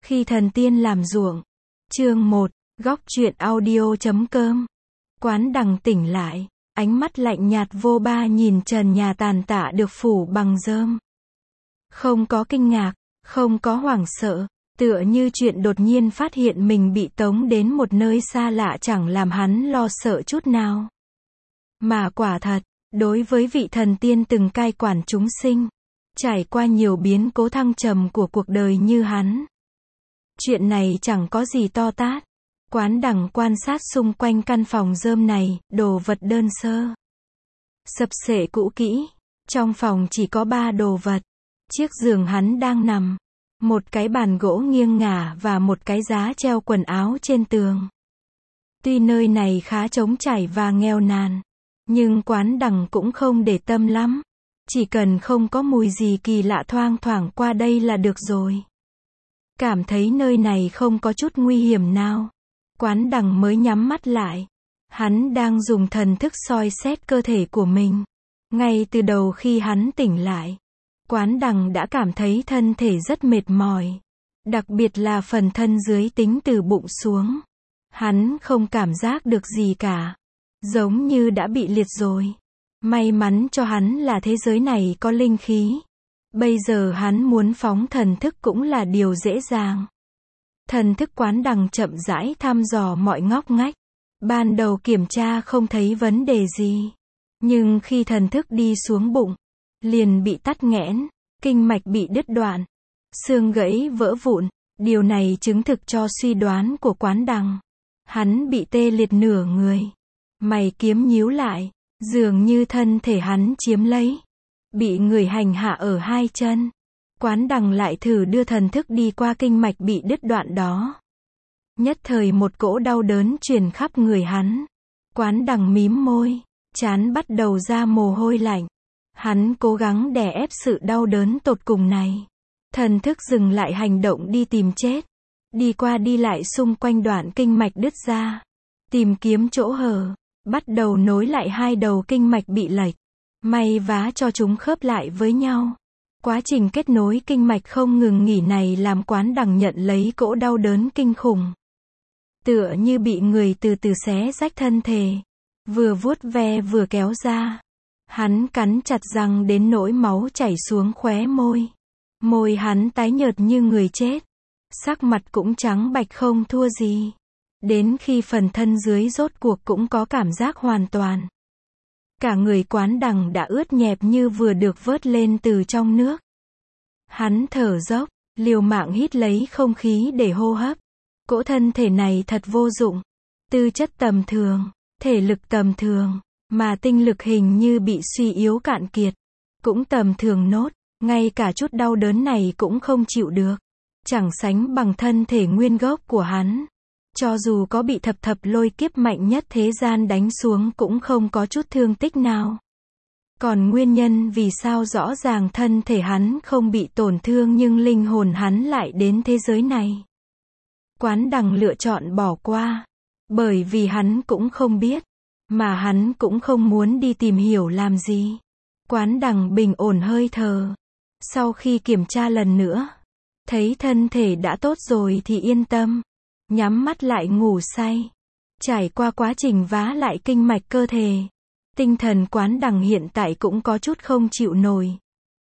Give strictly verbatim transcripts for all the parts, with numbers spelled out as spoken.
Khi thần tiên làm ruộng. Chương một, góc truyện audio chấm com. Quán Đằng tỉnh lại, ánh mắt lạnh nhạt vô ba nhìn trần nhà tàn tạ được phủ bằng rơm. Không có kinh ngạc, không có hoảng sợ, tựa như chuyện đột nhiên phát hiện mình bị tống đến một nơi xa lạ chẳng làm hắn lo sợ chút nào. Mà quả thật, đối với vị thần tiên từng cai quản chúng sinh, trải qua nhiều biến cố thăng trầm của cuộc đời như hắn, chuyện này chẳng có gì to tát. Quán Đằng quan sát xung quanh căn phòng rơm này, đồ vật đơn sơ, sập xệ cũ kỹ. Trong phòng chỉ có ba đồ vật. Chiếc giường hắn đang nằm, một cái bàn gỗ nghiêng ngả và một cái giá treo quần áo trên tường. Tuy nơi này khá trống trải và nghèo nàn, nhưng Quán Đằng cũng không để tâm lắm. Chỉ cần không có mùi gì kỳ lạ thoang thoảng qua đây là được rồi. Cảm thấy nơi này không có chút nguy hiểm nào, Quán Đằng mới nhắm mắt lại. Hắn đang dùng thần thức soi xét cơ thể của mình. Ngay từ đầu khi hắn tỉnh lại, Quán Đằng đã cảm thấy thân thể rất mệt mỏi. Đặc biệt là phần thân dưới tính từ bụng xuống. Hắn không cảm giác được gì cả. Giống như đã bị liệt rồi. May mắn cho hắn là thế giới này có linh khí. Bây giờ hắn muốn phóng thần thức cũng là điều dễ dàng. Thần thức Quán Đằng chậm rãi thăm dò mọi ngóc ngách. Ban đầu kiểm tra không thấy vấn đề gì. Nhưng khi thần thức đi xuống bụng, liền bị tắc nghẽn, kinh mạch bị đứt đoạn, xương gãy vỡ vụn. Điều này chứng thực cho suy đoán của Quán Đằng. Hắn bị tê liệt nửa người. Mày kiếm nhíu lại, dường như thân thể hắn chiếm lấy. Bị người hành hạ ở hai chân. Quán Đằng lại thử đưa thần thức đi qua kinh mạch bị đứt đoạn đó. Nhất thời một cỗ đau đớn truyền khắp người hắn. Quán Đằng mím môi, trán bắt đầu ra mồ hôi lạnh. Hắn cố gắng đè ép sự đau đớn tột cùng này. Thần thức dừng lại hành động đi tìm chết. Đi qua đi lại xung quanh đoạn kinh mạch đứt ra. Tìm kiếm chỗ hở. Bắt đầu nối lại hai đầu kinh mạch bị lệch. May vá cho chúng khớp lại với nhau. Quá trình kết nối kinh mạch không ngừng nghỉ này làm Quán Đằng nhận lấy cỗ đau đớn kinh khủng. Tựa như bị người từ từ xé rách thân thể. Vừa vuốt ve vừa kéo ra. Hắn cắn chặt răng đến nỗi máu chảy xuống khóe môi. Môi hắn tái nhợt như người chết. Sắc mặt cũng trắng bạch không thua gì. Đến khi phần thân dưới rốt cuộc cũng có cảm giác hoàn toàn. Cả người Quán Đằng đã ướt nhẹp như vừa được vớt lên từ trong nước. Hắn thở dốc, liều mạng hít lấy không khí để hô hấp. Cỗ thân thể này thật vô dụng. Tư chất tầm thường, thể lực tầm thường, mà tinh lực hình như bị suy yếu cạn kiệt. Cũng tầm thường nốt, ngay cả chút đau đớn này cũng không chịu được. Chẳng sánh bằng thân thể nguyên gốc của hắn. Cho dù có bị thập thập lôi kiếp mạnh nhất thế gian đánh xuống cũng không có chút thương tích nào. Còn nguyên nhân vì sao rõ ràng thân thể hắn không bị tổn thương nhưng linh hồn hắn lại đến thế giới này. Quán Đằng lựa chọn bỏ qua. Bởi vì hắn cũng không biết. Mà hắn cũng không muốn đi tìm hiểu làm gì. Quán Đằng bình ổn hơi thở. Sau khi kiểm tra lần nữa, thấy thân thể đã tốt rồi thì yên tâm. Nhắm mắt lại ngủ say. Trải qua quá trình vá lại kinh mạch cơ thể, tinh thần Quán Đằng hiện tại cũng có chút không chịu nổi.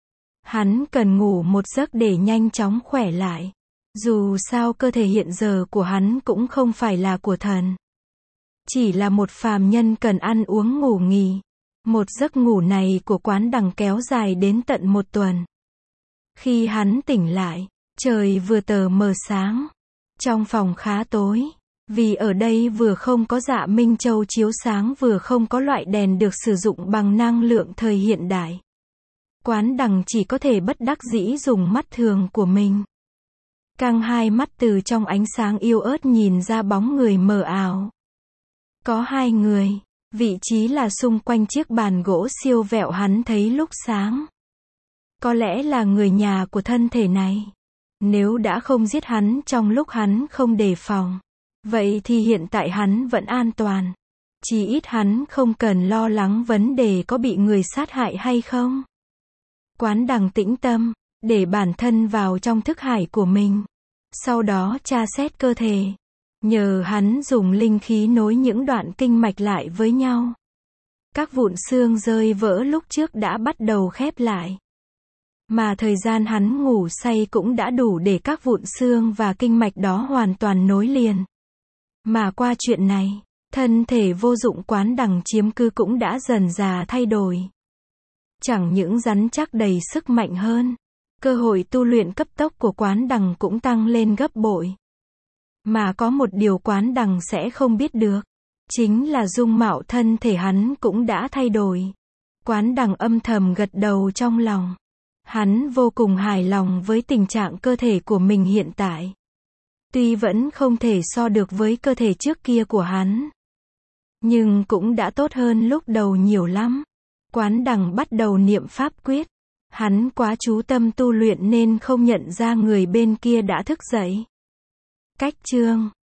Hắn cần ngủ một giấc để nhanh chóng khỏe lại. Dù sao cơ thể hiện giờ của hắn cũng không phải là của thần. Chỉ là một phàm nhân cần ăn uống ngủ nghỉ. Một giấc ngủ này của Quán Đằng kéo dài đến tận một tuần. Khi hắn tỉnh lại, trời vừa tờ mờ sáng. Trong phòng khá tối. Vì ở đây vừa không có dạ minh châu chiếu sáng vừa không có loại đèn được sử dụng bằng năng lượng thời hiện đại. Quán Đằng chỉ có thể bất đắc dĩ dùng mắt thường của mình. Căng hai mắt từ trong ánh sáng yếu ớt nhìn ra bóng người mờ ảo. Có hai người. Vị trí là xung quanh chiếc bàn gỗ siêu vẹo hắn thấy lúc sáng. Có lẽ là người nhà của thân thể này. Nếu đã không giết hắn trong lúc hắn không đề phòng, vậy thì hiện tại hắn vẫn an toàn. Chỉ ít hắn không cần lo lắng vấn đề có bị người sát hại hay không. Quán Đằng tĩnh tâm, để bản thân vào trong thức hải của mình. Sau đó tra xét cơ thể. Nhờ hắn dùng linh khí nối những đoạn kinh mạch lại với nhau. Các vụn xương rơi vỡ lúc trước đã bắt đầu khép lại. Mà thời gian hắn ngủ say cũng đã đủ để các vụn xương và kinh mạch đó hoàn toàn nối liền. Mà qua chuyện này, thân thể vô dụng Quán Đằng chiếm cứ cũng đã dần dà thay đổi. Chẳng những rắn chắc đầy sức mạnh hơn, cơ hội tu luyện cấp tốc của Quán Đằng cũng tăng lên gấp bội. Mà có một điều Quán Đằng sẽ không biết được, chính là dung mạo thân thể hắn cũng đã thay đổi. Quán Đằng âm thầm gật đầu trong lòng. Hắn vô cùng hài lòng với tình trạng cơ thể của mình hiện tại. Tuy vẫn không thể so được với cơ thể trước kia của hắn, nhưng cũng đã tốt hơn lúc đầu nhiều lắm. Quán Đằng bắt đầu niệm pháp quyết. Hắn quá chú tâm tu luyện nên không nhận ra người bên kia đã thức dậy. Cách chương